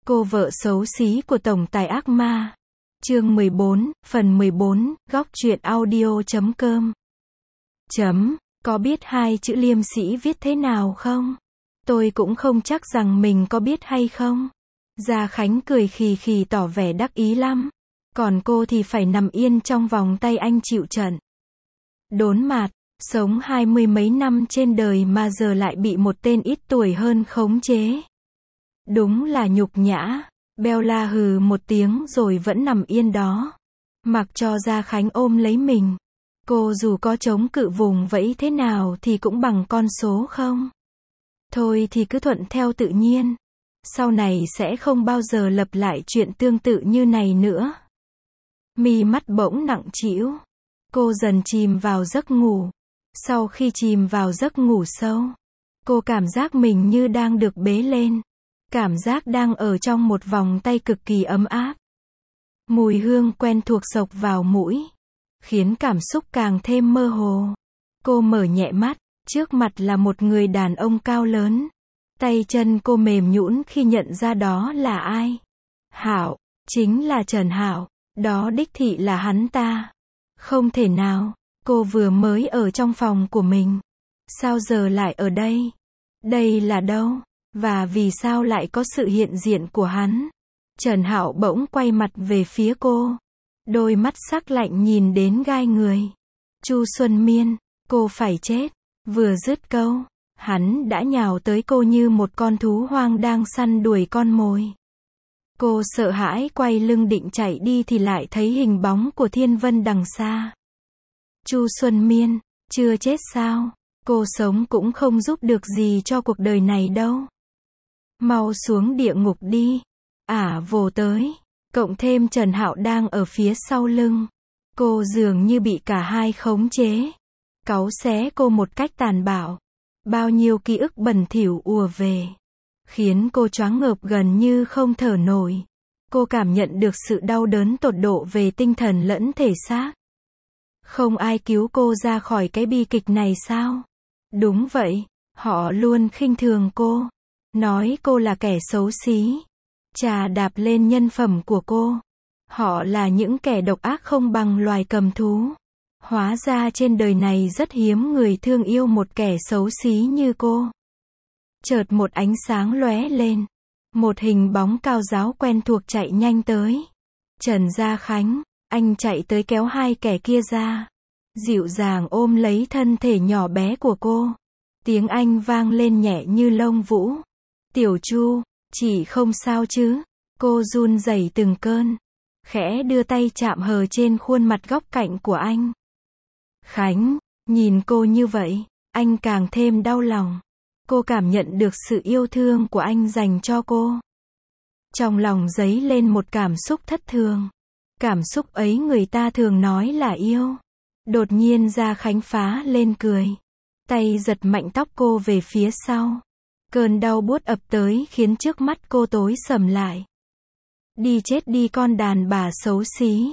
Cô vợ xấu xí của tổng tài ác ma. Chương 14, phần 14, góc truyện audio.com. Có biết hai chữ liêm sĩ viết thế nào không? Tôi cũng không chắc rằng mình có biết hay không. Gia Khánh cười khì khì tỏ vẻ đắc ý lắm. Còn cô thì phải nằm yên trong vòng tay anh chịu trận. Đốn mạt, sống 20 mấy năm trên đời mà giờ lại bị một tên ít tuổi hơn khống chế. Đúng là nhục nhã. Bella hừ một tiếng rồi vẫn nằm yên đó. Mặc cho Gia Khánh ôm lấy mình. Cô dù có chống cự vùng vẫy thế nào thì cũng bằng con số không. Thôi thì cứ thuận theo tự nhiên. Sau này sẽ không bao giờ lặp lại chuyện tương tự như này nữa. Mi mắt bỗng nặng trĩu. Cô dần chìm vào giấc ngủ. Sau khi chìm vào giấc ngủ sâu, cô cảm giác mình như đang được bế lên. Cảm giác đang ở trong một vòng tay cực kỳ ấm áp. Mùi hương quen thuộc xộc vào mũi, khiến cảm xúc càng thêm mơ hồ. Cô mở nhẹ mắt, trước mặt là một người đàn ông cao lớn. Tay chân cô mềm nhũn khi nhận ra đó là ai. Hạo, chính là Trần Hạo, đó đích thị là hắn ta. Không thể nào, cô vừa mới ở trong phòng của mình. Sao giờ lại ở đây? Đây là đâu? Và vì sao lại có sự hiện diện của hắn? Trần Hạo bỗng quay mặt về phía cô. Đôi mắt sắc lạnh nhìn đến gai người. Chu Xuân Miên, cô phải chết. Vừa dứt câu, hắn đã nhào tới cô như một con thú hoang đang săn đuổi con mồi. Cô sợ hãi quay lưng định chạy đi thì lại thấy hình bóng của Thiên Vân đằng xa. Chu Xuân Miên, chưa chết sao? Cô sống cũng không giúp được gì cho cuộc đời này đâu. Mau xuống địa ngục đi. Vồ tới. Cộng thêm Trần Hạo đang ở phía sau lưng. Cô dường như bị cả hai khống chế. Cáu xé cô một cách tàn bạo. Bao nhiêu ký ức bẩn thỉu ùa về. Khiến cô choáng ngợp gần như không thở nổi. Cô cảm nhận được sự đau đớn tột độ về tinh thần lẫn thể xác. Không ai cứu cô ra khỏi cái bi kịch này sao? Đúng vậy, họ luôn khinh thường cô. Nói cô là kẻ xấu xí. Chà đạp lên nhân phẩm của cô. Họ là những kẻ độc ác không bằng loài cầm thú. Hóa ra trên đời này rất hiếm người thương yêu một kẻ xấu xí như cô. Chợt một ánh sáng lóe lên. Một hình bóng cao ráo quen thuộc chạy nhanh tới. Trần Gia Khánh, anh chạy tới kéo hai kẻ kia ra. Dịu dàng ôm lấy thân thể nhỏ bé của cô. Tiếng anh vang lên nhẹ như lông vũ. Tiểu Chu, chị không sao chứ? Cô run rẩy từng cơn. Khẽ đưa tay chạm hờ trên khuôn mặt góc cạnh của anh. Khánh, nhìn cô như vậy, anh càng thêm đau lòng. Cô cảm nhận được sự yêu thương của anh dành cho cô. Trong lòng dấy lên một cảm xúc thất thường. Cảm xúc ấy người ta thường nói là yêu. Đột nhiên Gia Khánh phá lên cười. Tay giật mạnh tóc cô về phía sau. Cơn đau buốt ập tới khiến trước mắt cô tối sầm lại. Đi chết đi con đàn bà xấu xí.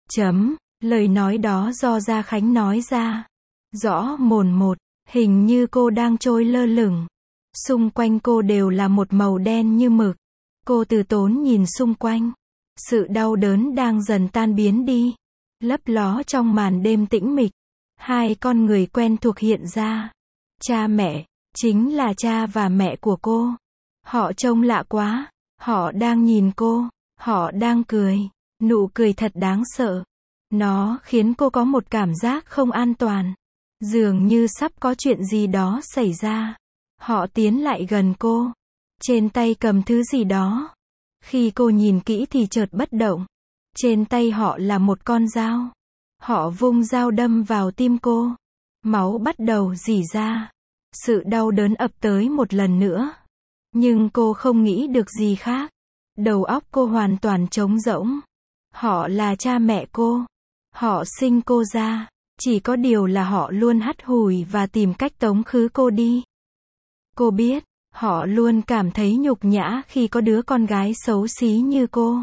Lời nói đó do Gia Khánh nói ra. Rõ mồn một, hình như cô đang trôi lơ lửng. Xung quanh cô đều là một màu đen như mực. Cô từ tốn nhìn xung quanh. Sự đau đớn đang dần tan biến đi. Lấp ló trong màn đêm tĩnh mịch. Hai con người quen thuộc hiện ra. Cha mẹ, chính là cha và mẹ của cô. Họ trông lạ quá. Họ đang nhìn cô. Họ đang cười. Nụ cười thật đáng sợ. Nó khiến cô có một cảm giác không an toàn. Dường như sắp có chuyện gì đó xảy ra. Họ tiến lại gần cô. Trên tay cầm thứ gì đó. Khi cô nhìn kỹ thì chợt bất động. Trên tay họ là một con dao. Họ vung dao đâm vào tim cô. Máu bắt đầu rỉ ra. Sự đau đớn ập tới một lần nữa. Nhưng cô không nghĩ được gì khác. Đầu óc cô hoàn toàn trống rỗng. Họ là cha mẹ cô. Họ sinh cô ra. Chỉ có điều là họ luôn hắt hủi và tìm cách tống khứ cô đi. Cô biết, họ luôn cảm thấy nhục nhã khi có đứa con gái xấu xí như cô.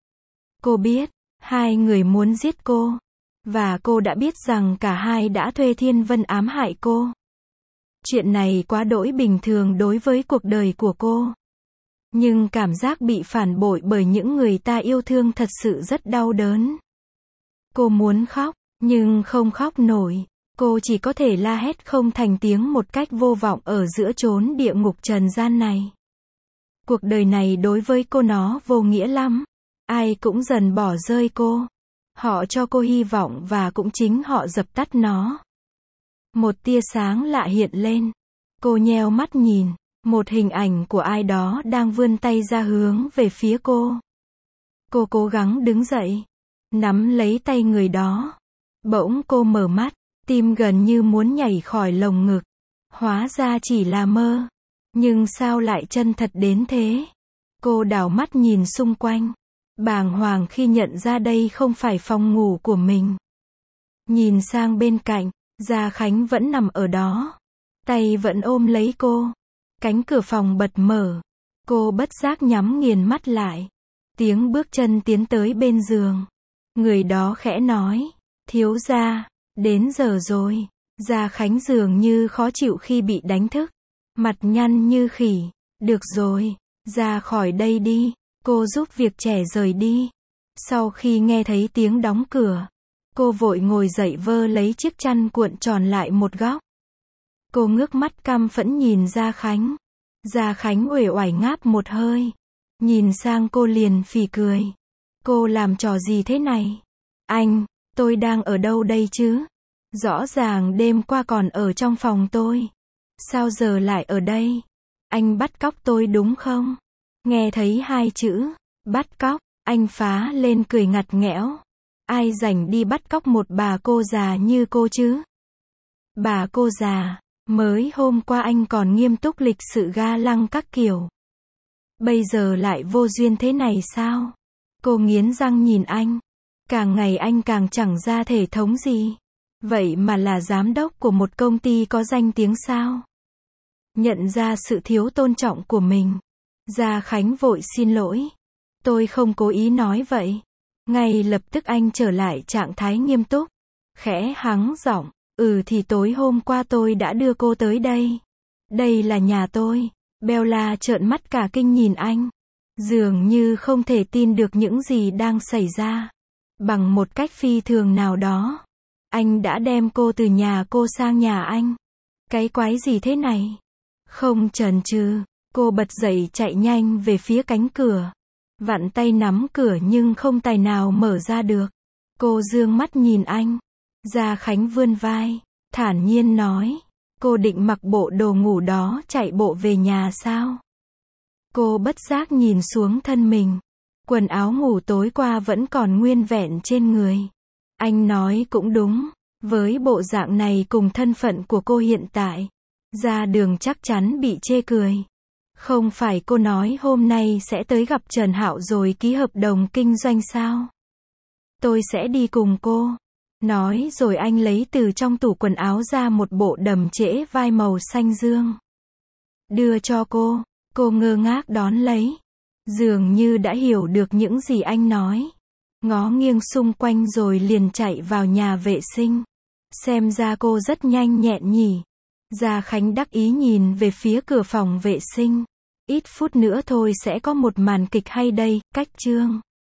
Cô biết, hai người muốn giết cô. Và cô đã biết rằng cả hai đã thuê Thiên Vân ám hại cô. Chuyện này quá đỗi bình thường đối với cuộc đời của cô. Nhưng cảm giác bị phản bội bởi những người ta yêu thương thật sự rất đau đớn. Cô muốn khóc, nhưng không khóc nổi. Cô chỉ có thể la hét không thành tiếng một cách vô vọng ở giữa chốn địa ngục trần gian này. Cuộc đời này đối với cô nó vô nghĩa lắm. Ai cũng dần bỏ rơi cô. Họ cho cô hy vọng và cũng chính họ dập tắt nó. Một tia sáng lạ hiện lên. Cô nheo mắt nhìn. Một hình ảnh của ai đó đang vươn tay ra hướng về phía cô. Cô cố gắng đứng dậy. Nắm lấy tay người đó. Bỗng cô mở mắt. Tim gần như muốn nhảy khỏi lồng ngực. Hóa ra chỉ là mơ. Nhưng sao lại chân thật đến thế? Cô đảo mắt nhìn xung quanh. Bàng hoàng khi nhận ra đây không phải phòng ngủ của mình. Nhìn sang bên cạnh, Gia Khánh vẫn nằm ở đó. Tay vẫn ôm lấy cô. Cánh cửa phòng bật mở. Cô bất giác nhắm nghiền mắt lại. Tiếng bước chân tiến tới bên giường. Người đó khẽ nói, thiếu gia, đến giờ rồi. Gia Khánh dường như khó chịu khi bị đánh thức. Mặt nhăn như khỉ. Được rồi, ra khỏi đây đi. Cô giúp việc trẻ rời đi. Sau khi nghe thấy tiếng đóng cửa, cô vội ngồi dậy vơ lấy chiếc chăn cuộn tròn lại một góc. Cô ngước mắt căm phẫn nhìn Gia Khánh. Gia Khánh uể oải ngáp một hơi. Nhìn sang cô liền phì cười. Cô làm trò gì thế này? Anh, tôi đang ở đâu đây chứ? Rõ ràng đêm qua còn ở trong phòng tôi. Sao giờ lại ở đây? Anh bắt cóc tôi đúng không? Nghe thấy hai chữ, bắt cóc, anh phá lên cười ngặt nghẽo. Ai rảnh đi bắt cóc một bà cô già như cô chứ? Bà cô già, mới hôm qua anh còn nghiêm túc lịch sự ga lăng các kiểu. Bây giờ lại vô duyên thế này sao? Cô nghiến răng nhìn anh. Càng ngày anh càng chẳng ra thể thống gì. Vậy mà là giám đốc của một công ty có danh tiếng sao? Nhận ra sự thiếu tôn trọng của mình. Gia Khánh vội xin lỗi. Tôi không cố ý nói vậy. Ngay lập tức anh trở lại trạng thái nghiêm túc. Khẽ hắng giọng. Thì tối hôm qua tôi đã đưa cô tới đây. Đây là nhà tôi. Bella trợn mắt cả kinh nhìn anh. Dường như không thể tin được những gì đang xảy ra. Bằng một cách phi thường nào đó. Anh đã đem cô từ nhà cô sang nhà anh. Cái quái gì thế này? Không chần chừ, cô bật dậy chạy nhanh về phía cánh cửa. Vặn tay nắm cửa nhưng không tài nào mở ra được. Cô dương mắt nhìn anh. Gia Khánh vươn vai, thản nhiên nói. Cô định mặc bộ đồ ngủ đó chạy bộ về nhà sao? Cô bất giác nhìn xuống thân mình. Quần áo ngủ tối qua vẫn còn nguyên vẹn trên người. Anh nói cũng đúng. Với bộ dạng này cùng thân phận của cô hiện tại, ra đường chắc chắn bị chê cười. Không phải cô nói hôm nay sẽ tới gặp Trần Hạo rồi ký hợp đồng kinh doanh sao? Tôi sẽ đi cùng cô. Nói rồi anh lấy từ trong tủ quần áo ra một bộ đầm trễ vai màu xanh dương. Đưa cho cô. Cô ngơ ngác đón lấy. Dường như đã hiểu được những gì anh nói. Ngó nghiêng xung quanh rồi liền chạy vào nhà vệ sinh. Xem ra cô rất nhanh nhẹn nhỉ. Gia Khánh đắc ý nhìn về phía cửa phòng vệ sinh. Ít phút nữa thôi sẽ có một màn kịch hay đây, cách chương.